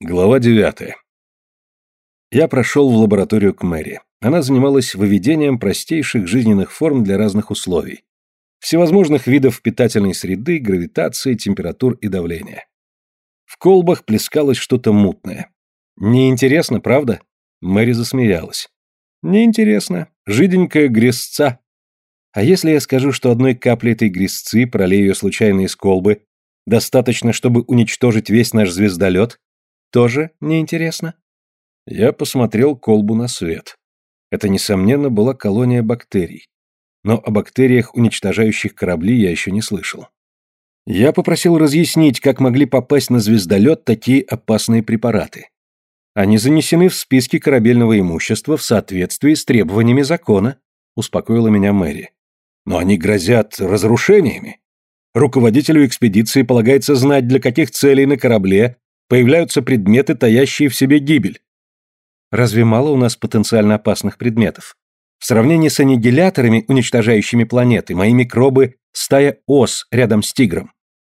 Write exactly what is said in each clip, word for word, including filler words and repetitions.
Глава девятая. Я прошел в лабораторию к Мэри. Она занималась выведением простейших жизненных форм для разных условий. Всевозможных видов питательной среды, гравитации, температур и давления. В колбах плескалось что-то мутное. Неинтересно, правда? Мэри засмеялась. Неинтересно. Жиденькая грязца. А если я скажу, что одной капли этой грязцы, пролей ее случайно из колбы, достаточно, чтобы уничтожить весь наш звездолет? Тоже неинтересно? Я посмотрел колбу на свет. Это, несомненно, была колония бактерий. Но о бактериях, уничтожающих корабли, я еще не слышал. Я попросил разъяснить, как могли попасть на звездолет такие опасные препараты. Они занесены в списки корабельного имущества в соответствии с требованиями закона, успокоила меня Мэри. Но они грозят разрушениями. Руководителю экспедиции полагается знать, для каких целей на корабле появляются предметы, таящие в себе гибель. Разве мало у нас потенциально опасных предметов? В сравнении с аннигиляторами, уничтожающими планеты, мои микробы – стая ос рядом с тигром.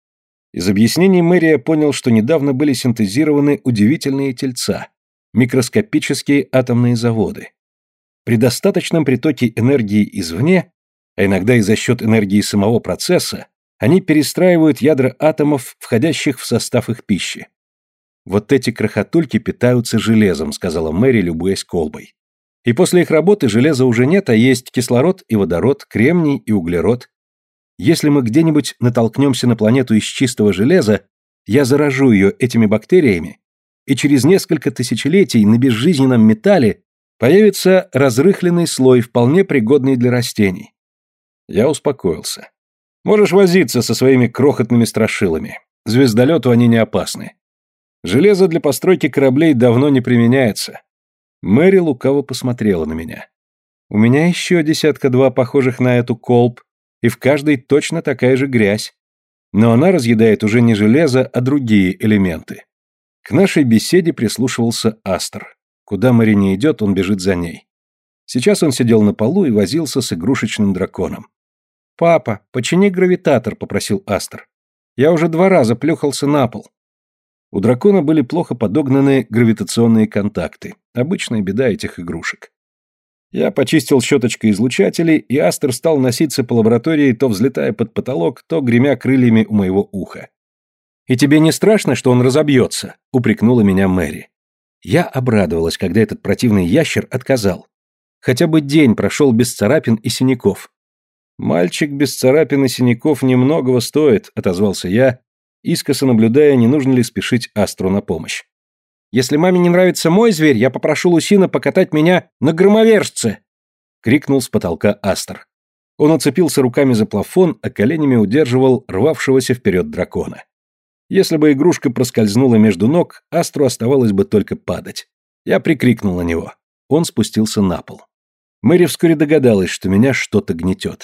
Из объяснений Мэри я понял, что недавно были синтезированы удивительные тельца – микроскопические атомные заводы. При достаточном притоке энергии извне, а иногда и за счет энергии самого процесса, они перестраивают ядра атомов, входящих в состав их пищи. «Вот эти крохотульки питаются железом», — сказала Мэри, любуясь колбой. «И после их работы железа уже нет, а есть кислород и водород, кремний и углерод. Если мы где-нибудь натолкнемся на планету из чистого железа, я заражу ее этими бактериями, и через несколько тысячелетий на безжизненном металле появится разрыхленный слой, вполне пригодный для растений». Я успокоился. «Можешь возиться со своими крохотными страшилами. Звездолету они не опасны. Железо для постройки кораблей давно не применяется». Мэри лукаво посмотрела на меня. «У меня еще десятка-два похожих на эту колб, и в каждой точно такая же грязь. Но она разъедает уже не железо, а другие элементы». К нашей беседе прислушивался Астер. Куда Мэри не идет, он бежит за ней. Сейчас он сидел на полу и возился с игрушечным драконом. «Папа, почини гравитатор», — попросил Астер. «Я уже два раза плюхался на пол». У дракона были плохо подогнаны гравитационные контакты. Обычная беда этих игрушек. Я почистил щеточкой излучатели, и Астер стал носиться по лаборатории, то взлетая под потолок, то гремя крыльями у моего уха. «И тебе не страшно, что он разобьется?» — упрекнула меня Мэри. Я обрадовалась, когда этот противный ящер отказал. Хотя бы день прошел без царапин и синяков. «Мальчик без царапин и синяков немногого стоит», — отозвался я, искоса наблюдая, не нужно ли спешить Астру на помощь. «Если маме не нравится мой зверь, я попрошу Лусина покатать меня на громовержце!» — крикнул с потолка Астер. Он уцепился руками за плафон, а коленями удерживал рвавшегося вперед дракона. Если бы игрушка проскользнула между ног, Астру оставалось бы только падать. Я прикрикнул на него. Он спустился на пол. Мэри вскоре догадалась, что меня что-то гнетет.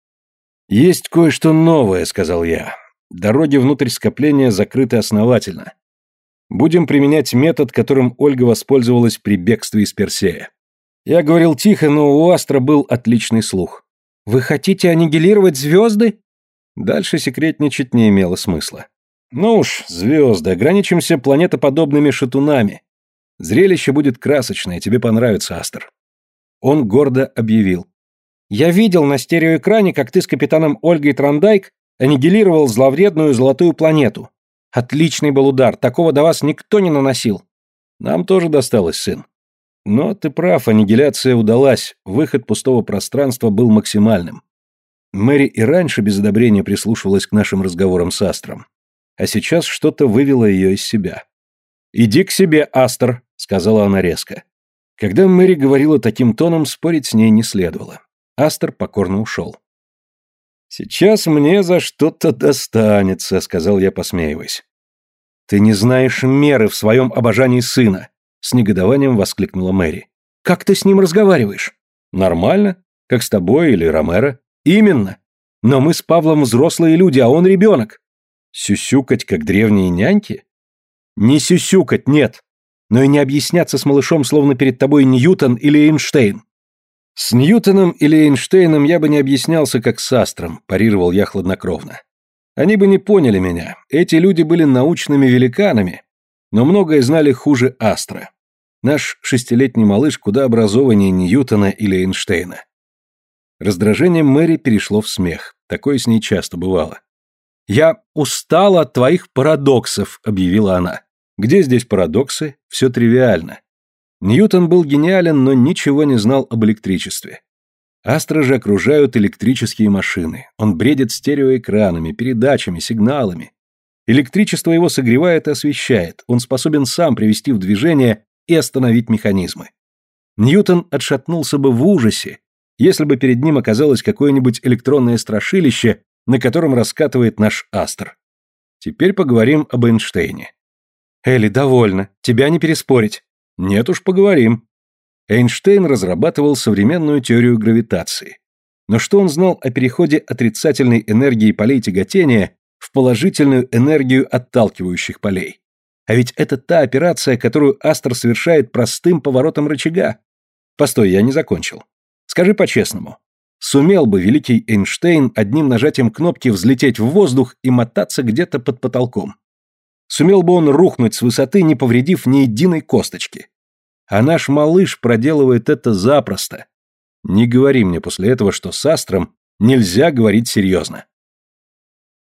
«Есть кое-что новое», — сказал я. «Дороги внутрь скопления закрыты основательно. Будем применять метод, которым Ольга воспользовалась при бегстве из Персея». Я говорил тихо, но у Астра был отличный слух. «Вы хотите аннигилировать звезды?» Дальше секретничать не имело смысла. «Ну уж, звезды, ограничимся планетоподобными шатунами. Зрелище будет красочное, тебе понравится, Астер». Он гордо объявил. «Я видел на стереоэкране, как ты с капитаном Ольгой Трандайк аннигилировал зловредную золотую планету. Отличный был удар, такого до вас никто не наносил». «Нам тоже досталось, сын. Но ты прав, аннигиляция удалась, выход пустого пространства был максимальным». Мэри и раньше без одобрения прислушивалась к нашим разговорам с Астром. А сейчас что-то вывело ее из себя. «Иди к себе, Астер», — сказала она резко. Когда Мэри говорила таким тоном, спорить с ней не следовало. Астер покорно ушел. «Сейчас мне за что-то достанется», — сказал я, посмеиваясь. «Ты не знаешь меры в своем обожании сына», — с негодованием воскликнула Мэри. «Как ты с ним разговариваешь?» «Нормально, как с тобой или Ромеро». «Именно. Но мы с Павлом взрослые люди, а он ребенок». «Сюсюкать, как древние няньки?» «Не сюсюкать, нет. Но и не объясняться с малышом, словно перед тобой Ньютон или Эйнштейн». «С Ньютоном или Эйнштейном я бы не объяснялся, как с Астром», – парировал я хладнокровно. «Они бы не поняли меня. Эти люди были научными великанами. Но многое знали хуже Астра. Наш шестилетний малыш куда образованнее Ньютона или Эйнштейна. Раздражение Мэри перешло в смех. Такое с ней часто бывало. «Я устала от твоих парадоксов», — объявила она. «Где здесь парадоксы? Все тривиально». Ньютон был гениален, но ничего не знал об электричестве. Астра же окружают электрические машины. Он бредит стереоэкранами, передачами, сигналами. Электричество его согревает и освещает. Он способен сам привести в движение и остановить механизмы. Ньютон отшатнулся бы в ужасе, если бы перед ним оказалось какое-нибудь электронное страшилище, на котором раскатывает наш Астр. Теперь поговорим об Эйнштейне. Элли, довольно. Тебя не переспорить. Нет уж, поговорим. Эйнштейн разрабатывал современную теорию гравитации. Но что он знал о переходе отрицательной энергии полей тяготения в положительную энергию отталкивающих полей? А ведь это та операция, которую Астр совершает простым поворотом рычага. Постой, я не закончил. Скажи по-честному, сумел бы великий Эйнштейн одним нажатием кнопки взлететь в воздух и мотаться где-то под потолком? Сумел бы он рухнуть с высоты, не повредив ни единой косточки? А наш малыш проделывает это запросто. Не говори мне после этого, что с Астром нельзя говорить серьезно.